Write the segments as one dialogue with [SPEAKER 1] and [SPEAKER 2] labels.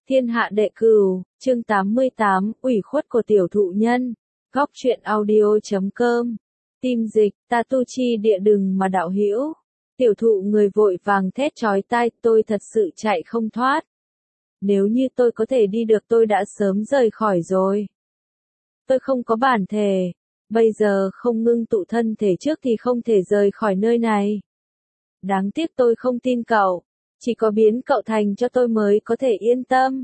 [SPEAKER 1] Thiên hạ đệ cửu, chương 88, ủy khuất của tiểu thụ nhân. Góc truyện audio.com. Tim dịch, ta tu chi địa đừng mà đạo hữu. Tiểu thụ người vội vàng thét chói tai, tôi thật sự chạy không thoát. Nếu như tôi có thể đi được tôi đã sớm rời khỏi rồi. Tôi không có bản thể. Bây giờ không ngưng tụ thân thể trước thì không thể rời khỏi nơi này. Đáng tiếc tôi không tin cậu. Chỉ có biến cậu thành cho tôi mới có thể yên tâm.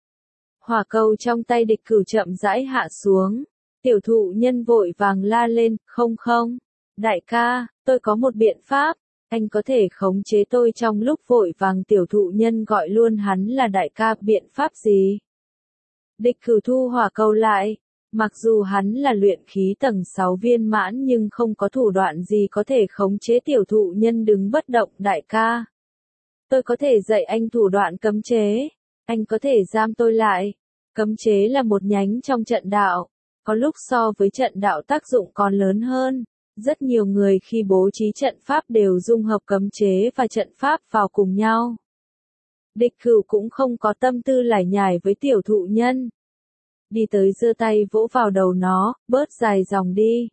[SPEAKER 1] Hỏa cầu trong tay địch cửu chậm rãi hạ xuống. Tiểu thụ nhân vội vàng la lên, không. Đại ca, tôi có một biện pháp. Anh có thể khống chế tôi trong lúc vội vàng. Tiểu thụ nhân gọi luôn hắn là đại ca. Biện pháp gì? Địch cửu thu hỏa cầu lại. Mặc dù hắn là luyện khí tầng 6 viên mãn nhưng không có thủ đoạn gì có thể khống chế tiểu thụ nhân đứng bất động. Đại ca, tôi có thể dạy anh thủ đoạn cấm chế. Anh có thể giam tôi lại. Cấm chế là một nhánh trong trận đạo. Có lúc so với trận đạo tác dụng còn lớn hơn. Rất nhiều người khi bố trí trận pháp đều dung hợp cấm chế và trận pháp vào cùng nhau. Địch cửu cũng không có tâm tư lải nhải với tiểu thụ nhân. Đi tới giơ tay vỗ vào đầu nó, bớt dài dòng đi.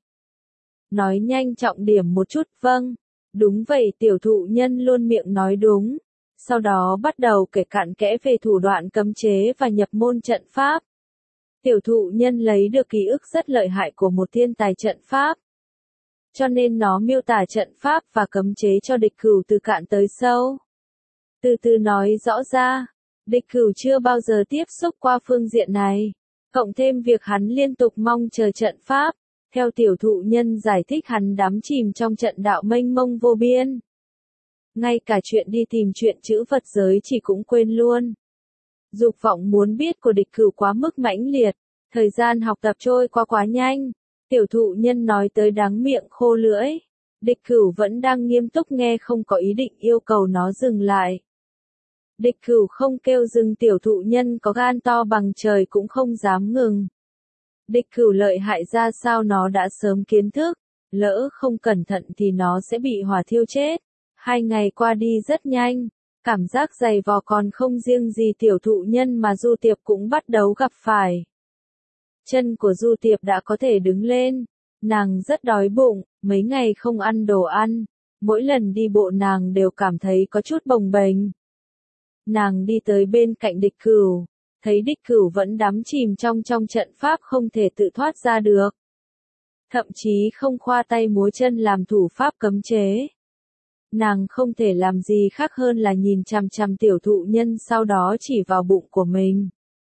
[SPEAKER 1] Nói nhanh trọng điểm một chút, vâng. Đúng vậy, tiểu thụ nhân luôn miệng nói đúng. Sau đó bắt đầu kể cặn kẽ về thủ đoạn cấm chế và nhập môn trận pháp. Tiểu thụ nhân lấy được ký ức rất lợi hại của một thiên tài trận pháp. Cho nên nó miêu tả trận pháp và cấm chế cho địch cửu từ cạn tới sâu. Từ từ nói rõ ra, địch cửu chưa bao giờ tiếp xúc qua phương diện này. Cộng thêm việc hắn liên tục mong chờ trận pháp. Theo tiểu thụ nhân giải thích hắn đắm chìm trong trận đạo mênh mông vô biên. Ngay cả chuyện đi tìm chuyện chữ vật giới chỉ cũng quên luôn. Dục vọng muốn biết của địch cửu quá mức mãnh liệt. Thời gian học tập trôi qua quá nhanh. Tiểu thụ nhân nói tới đắng miệng khô lưỡi. Địch cửu vẫn đang nghiêm túc nghe không có ý định yêu cầu nó dừng lại. Địch cửu không kêu dừng tiểu thụ nhân có gan to bằng trời cũng không dám ngừng. Địch cửu lợi hại ra sao nó đã sớm kiến thức. Lỡ không cẩn thận thì nó sẽ bị hỏa thiêu chết. 2 ngày qua đi rất nhanh. Cảm giác dày vò còn không riêng gì tiểu thụ nhân mà Du Tiệp cũng bắt đầu gặp phải. Chân của Du Tiệp đã có thể đứng lên. Nàng rất đói bụng, mấy ngày không ăn đồ ăn. Mỗi lần đi bộ nàng đều cảm thấy có chút bồng bềnh. Nàng đi tới bên cạnh địch cửu. Thấy địch cửu vẫn đắm chìm trong trận pháp không thể tự thoát ra được. Thậm chí không khoa tay múa chân làm thủ pháp cấm chế. Nàng không thể làm gì khác hơn là nhìn chằm chằm tiểu thụ nhân sau đó chỉ vào bụng của mình.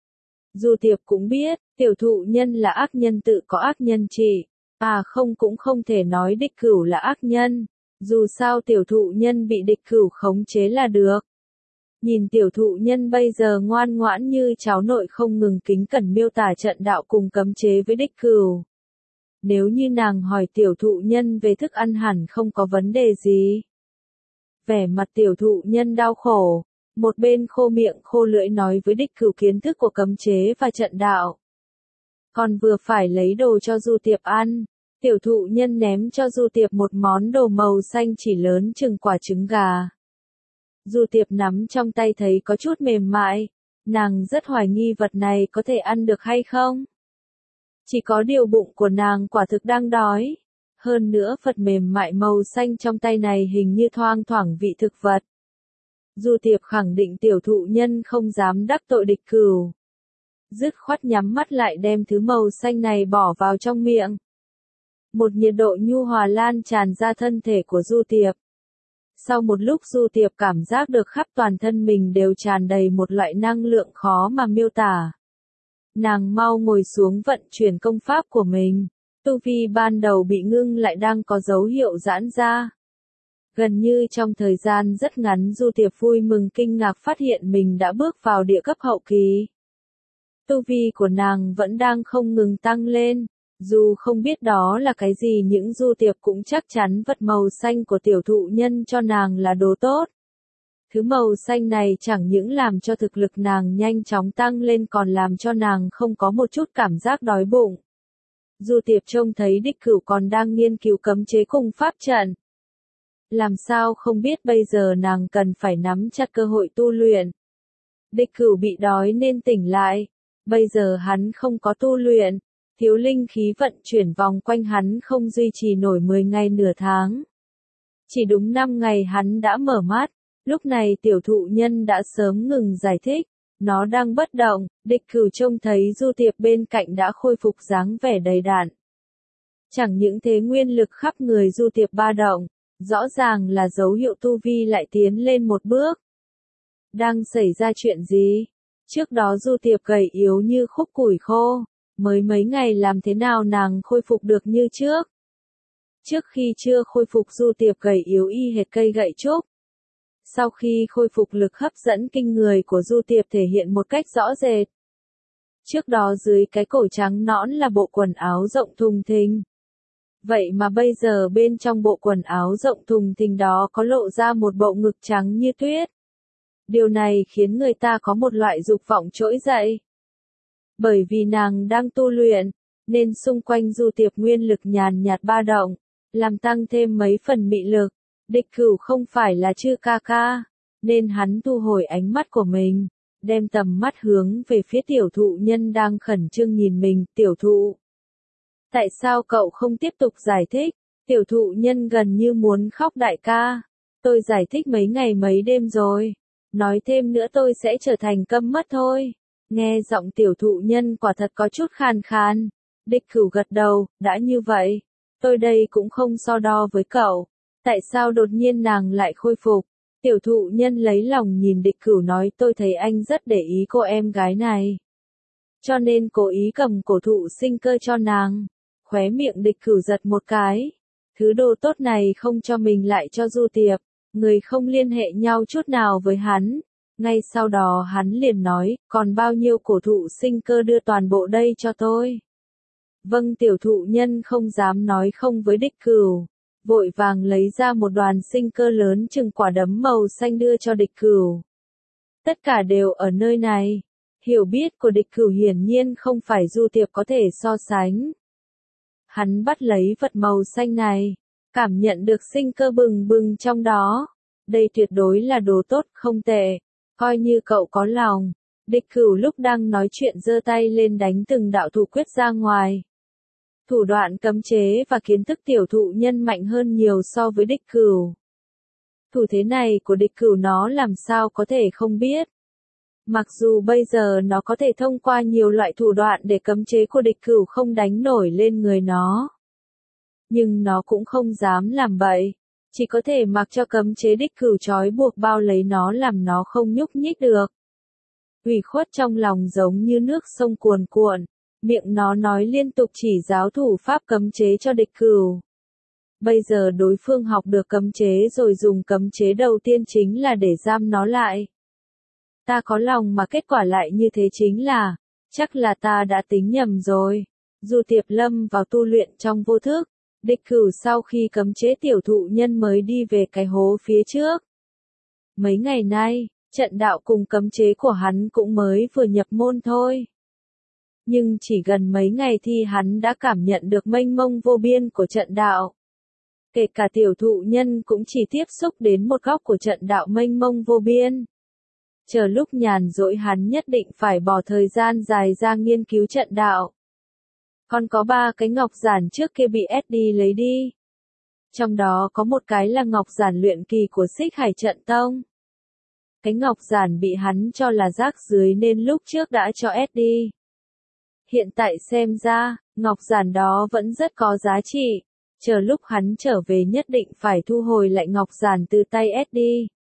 [SPEAKER 1] Du Tiệp cũng biết, tiểu thụ nhân là ác nhân tự có ác nhân trị. Cũng không thể nói địch cửu là ác nhân. Dù sao tiểu thụ nhân bị địch cửu khống chế là được. Nhìn tiểu thụ nhân bây giờ ngoan ngoãn như cháu nội không ngừng kính cẩn miêu tả trận đạo cùng cấm chế với địch cửu. Nếu như nàng hỏi tiểu thụ nhân về thức ăn hẳn không có vấn đề gì. Vẻ mặt tiểu thụ nhân đau khổ, một bên khô miệng khô lưỡi nói với địch cửu kiến thức của cấm chế và trận đạo. Còn vừa phải lấy đồ cho Du Tiệp ăn, tiểu thụ nhân ném cho Du Tiệp một món đồ màu xanh chỉ lớn chừng quả trứng gà. Du Tiệp nắm trong tay thấy có chút mềm mại, nàng rất hoài nghi vật này có thể ăn được hay không. Chỉ có điều bụng của nàng quả thực đang đói. Hơn nữa vật mềm mại màu xanh trong tay này hình như thoang thoảng vị thực vật. Du Tiệp khẳng định tiểu thụ nhân không dám đắc tội địch cửu. Dứt khoát nhắm mắt lại đem thứ màu xanh này bỏ vào trong miệng. Một nhiệt độ nhu hòa lan tràn ra thân thể của Du Tiệp. Sau một lúc Du Tiệp cảm giác được khắp toàn thân mình đều tràn đầy một loại năng lượng khó mà miêu tả. Nàng mau ngồi xuống vận chuyển công pháp của mình. Tu vi ban đầu bị ngưng lại đang có dấu hiệu giãn ra. Gần như trong thời gian rất ngắn Du Tiệp vui mừng kinh ngạc phát hiện mình đã bước vào địa cấp hậu kỳ. Tu vi của nàng vẫn đang không ngừng tăng lên. Dù không biết đó là cái gì nhưng Du Tiệp cũng chắc chắn vật màu xanh của tiểu thụ nhân cho nàng là đồ tốt. Thứ màu xanh này chẳng những làm cho thực lực nàng nhanh chóng tăng lên còn làm cho nàng không có một chút cảm giác đói bụng. Du Tiệp trông thấy địch cửu còn đang nghiên cứu cấm chế cùng pháp trận. Làm sao không biết bây giờ nàng cần phải nắm chặt cơ hội tu luyện. Địch Cửu bị đói nên tỉnh lại. Bây giờ hắn không có tu luyện, thiếu linh khí vận chuyển vòng quanh hắn không duy trì nổi 10 ngày nửa tháng. Chỉ đúng 5 ngày hắn đã mở mắt, lúc này tiểu thụ nhân đã sớm ngừng giải thích, nó đang bất động, Địch Cửu trông thấy Du Tiệp bên cạnh đã khôi phục dáng vẻ đầy đặn. Chẳng những thế nguyên lực khắp người Du Tiệp ba động, rõ ràng là dấu hiệu tu vi lại tiến lên một bước. Đang xảy ra chuyện gì? Trước đó Du Tiệp gầy yếu như khúc củi khô, mới mấy ngày làm thế nào nàng khôi phục được như trước? Trước khi chưa khôi phục Du Tiệp gầy yếu y hệt cây gậy trúc. Sau khi khôi phục lực hấp dẫn kinh người của Du Tiệp thể hiện một cách rõ rệt. Trước đó dưới cái cổ trắng nõn là bộ quần áo rộng thùng thình. Vậy mà bây giờ bên trong bộ quần áo rộng thùng thình đó có lộ ra một bộ ngực trắng như tuyết. Điều này khiến người ta có một loại dục vọng trỗi dậy. Bởi vì nàng đang tu luyện, nên xung quanh Du Tiệp nguyên lực nhàn nhạt ba động, làm tăng thêm mấy phần mị lực. Địch Cửu không phải là chư ca ca, nên hắn thu hồi ánh mắt của mình, đem tầm mắt hướng về phía tiểu thụ nhân đang khẩn trương nhìn mình. Tiểu thụ, tại sao cậu không tiếp tục giải thích? Tiểu thụ nhân gần như muốn khóc. Đại ca, tôi giải thích mấy ngày mấy đêm rồi, nói thêm nữa tôi sẽ trở thành câm mất thôi. Nghe giọng tiểu thụ nhân quả thật có chút khàn khàn. Địch Cửu gật đầu, đã như vậy, tôi đây cũng không so đo với cậu. Tại sao đột nhiên nàng lại khôi phục? Tiểu thụ nhân lấy lòng nhìn Địch Cửu nói, tôi thấy anh rất để ý cô em gái này, cho nên cố ý cầm cổ thụ sinh cơ cho nàng. Khóe miệng Địch Cửu giật một cái. Thứ đồ tốt này không cho mình lại cho Du Tiệp, người không liên hệ nhau chút nào với hắn. Ngay sau đó hắn liền nói, còn bao nhiêu cổ thụ sinh cơ đưa toàn bộ đây cho tôi. Vâng, tiểu thụ nhân không dám nói không với Địch Cửu, vội vàng lấy ra một đoàn sinh cơ lớn chừng quả đấm màu xanh đưa cho Địch Cửu. Tất cả đều ở nơi này. Hiểu biết của Địch Cửu hiển nhiên không phải Du Tiệp có thể so sánh. Hắn bắt lấy vật màu xanh này, cảm nhận được sinh cơ bừng bừng trong đó. Đây tuyệt đối là đồ tốt, không tệ, coi như cậu có lòng. Địch Cửu lúc đang nói chuyện giơ tay lên đánh từng đạo thủ quyết ra ngoài. Thủ đoạn cấm chế và kiến thức tiểu thụ nhân mạnh hơn nhiều so với Địch Cửu. Thủ thế này của Địch Cửu nó làm sao có thể không biết. Mặc dù bây giờ nó có thể thông qua nhiều loại thủ đoạn để cấm chế của Địch Cửu không đánh nổi lên người nó, nhưng nó cũng không dám làm bậy, chỉ có thể mặc cho cấm chế Địch Cửu trói buộc bao lấy nó làm nó không nhúc nhích được. Ủy khuất trong lòng giống như nước sông cuồn cuộn, miệng nó nói liên tục chỉ giáo thủ pháp cấm chế cho Địch Cửu. Bây giờ đối phương học được cấm chế rồi dùng cấm chế đầu tiên chính là để giam nó lại. Ta có lòng mà kết quả lại như thế chính là, chắc là ta đã tính nhầm rồi. Du Tiệp lâm vào tu luyện trong vô thức, Địch Cửu sau khi cấm chế tiểu thụ nhân mới đi về cái hố phía trước. Mấy ngày nay, trận đạo cùng cấm chế của hắn cũng mới vừa nhập môn thôi. Nhưng chỉ gần mấy ngày thì hắn đã cảm nhận được mênh mông vô biên của trận đạo. Kể cả tiểu thụ nhân cũng chỉ tiếp xúc đến một góc của trận đạo mênh mông vô biên. Chờ lúc nhàn rỗi hắn nhất định phải bỏ thời gian dài ra nghiên cứu trận đạo. Còn có 3 cái ngọc giản trước kia bị SD lấy đi. Trong đó có một cái là ngọc giản luyện kỳ của Xích Hải Trận Tông. Cái ngọc giản bị hắn cho là rác dưới nên lúc trước đã cho SD. Hiện tại xem ra, ngọc giản đó vẫn rất có giá trị. Chờ lúc hắn trở về nhất định phải thu hồi lại ngọc giản từ tay SD.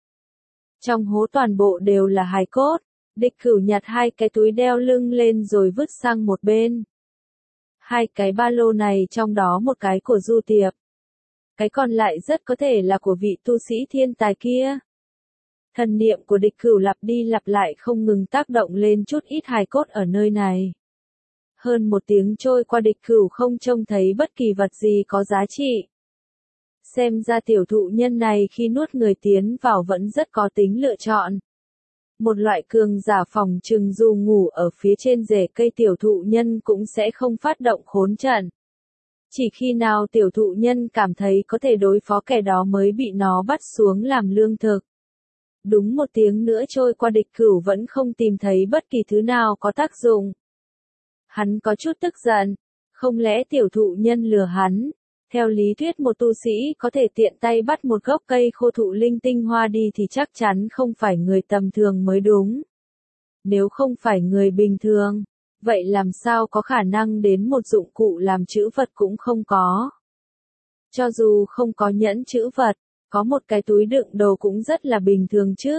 [SPEAKER 1] Trong hố toàn bộ đều là hài cốt. Địch Cửu nhặt 2 cái túi đeo lưng lên rồi vứt sang một bên. 2 cái ba lô này trong đó một cái của Du Tiệp. Cái còn lại rất có thể là của vị tu sĩ thiên tài kia. Thần niệm của Địch Cửu lặp đi lặp lại không ngừng tác động lên chút ít hài cốt ở nơi này. Hơn 1 tiếng trôi qua Địch Cửu không trông thấy bất kỳ vật gì có giá trị. Xem ra tiểu thụ nhân này khi nuốt người tiến vào vẫn rất có tính lựa chọn. Một loại cường giả phòng trừng dù ngủ ở phía trên rễ cây tiểu thụ nhân cũng sẽ không phát động khốn trận. Chỉ khi nào tiểu thụ nhân cảm thấy có thể đối phó kẻ đó mới bị nó bắt xuống làm lương thực. Đúng 1 tiếng nữa trôi qua địch cửu vẫn không tìm thấy bất kỳ thứ nào có tác dụng. Hắn có chút tức giận, không lẽ tiểu thụ nhân lừa hắn? Theo lý thuyết một tu sĩ có thể tiện tay bắt một gốc cây khô thụ linh tinh hoa đi thì chắc chắn không phải người tầm thường mới đúng. Nếu không phải người bình thường, vậy làm sao có khả năng đến một dụng cụ làm trữ vật cũng không có. Cho dù không có nhẫn trữ vật, có một cái túi đựng đồ cũng rất là bình thường chứ.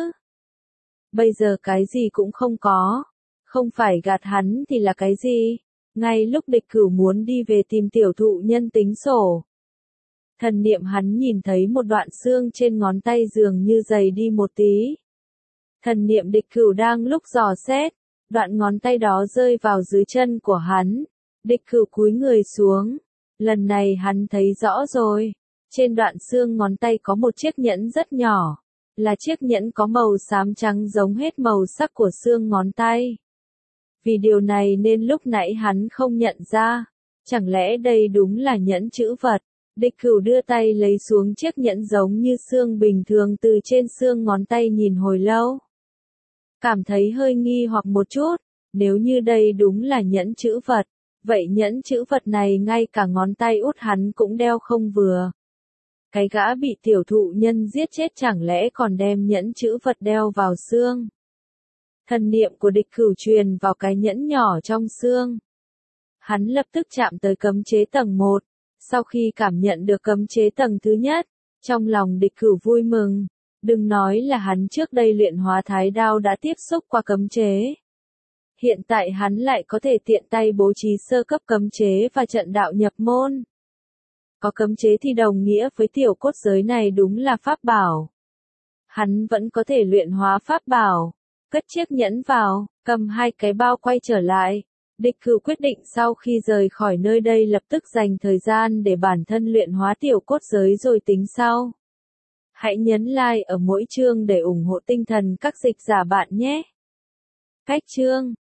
[SPEAKER 1] Bây giờ cái gì cũng không có. Không phải gạt hắn thì là cái gì? Ngay lúc địch cửu muốn đi về tìm tiểu thụ nhân tính sổ. Thần niệm hắn nhìn thấy một đoạn xương trên ngón tay dường như dày đi một tí. Thần niệm địch cửu đang lúc dò xét, đoạn ngón tay đó rơi vào dưới chân của hắn. Địch cửu cúi người xuống. Lần này hắn thấy rõ rồi. Trên đoạn xương ngón tay có một chiếc nhẫn rất nhỏ. Là chiếc nhẫn có màu xám trắng giống hết màu sắc của xương ngón tay. Vì điều này nên lúc nãy hắn không nhận ra. Chẳng lẽ đây đúng là nhẫn trữ vật? Địch cửu đưa tay lấy xuống chiếc nhẫn giống như xương bình thường từ trên xương ngón tay nhìn hồi lâu. Cảm thấy hơi nghi hoặc một chút, nếu như đây đúng là nhẫn trữ vật, vậy nhẫn trữ vật này ngay cả ngón tay út hắn cũng đeo không vừa. Cái gã bị tiểu thụ nhân giết chết chẳng lẽ còn đem nhẫn trữ vật đeo vào xương. Thần niệm của địch cửu truyền vào cái nhẫn nhỏ trong xương. Hắn lập tức chạm tới cấm chế tầng 1. Sau khi cảm nhận được cấm chế tầng thứ nhất, trong lòng địch cửu vui mừng. Đừng nói là hắn trước đây luyện hóa thái đao đã tiếp xúc qua cấm chế. Hiện tại hắn lại có thể tiện tay bố trí sơ cấp cấm chế và trận đạo nhập môn. Có cấm chế thì đồng nghĩa với tiểu cốt giới này đúng là pháp bảo. Hắn vẫn có thể luyện hóa pháp bảo. Cất chiếc nhẫn vào, cầm 2 cái bao quay trở lại. Địch cửu quyết định sau khi rời khỏi nơi đây lập tức dành thời gian để bản thân luyện hóa tiểu cốt giới rồi tính sau. Hãy nhấn like ở mỗi chương để ủng hộ tinh thần các dịch giả bạn nhé. Cách chương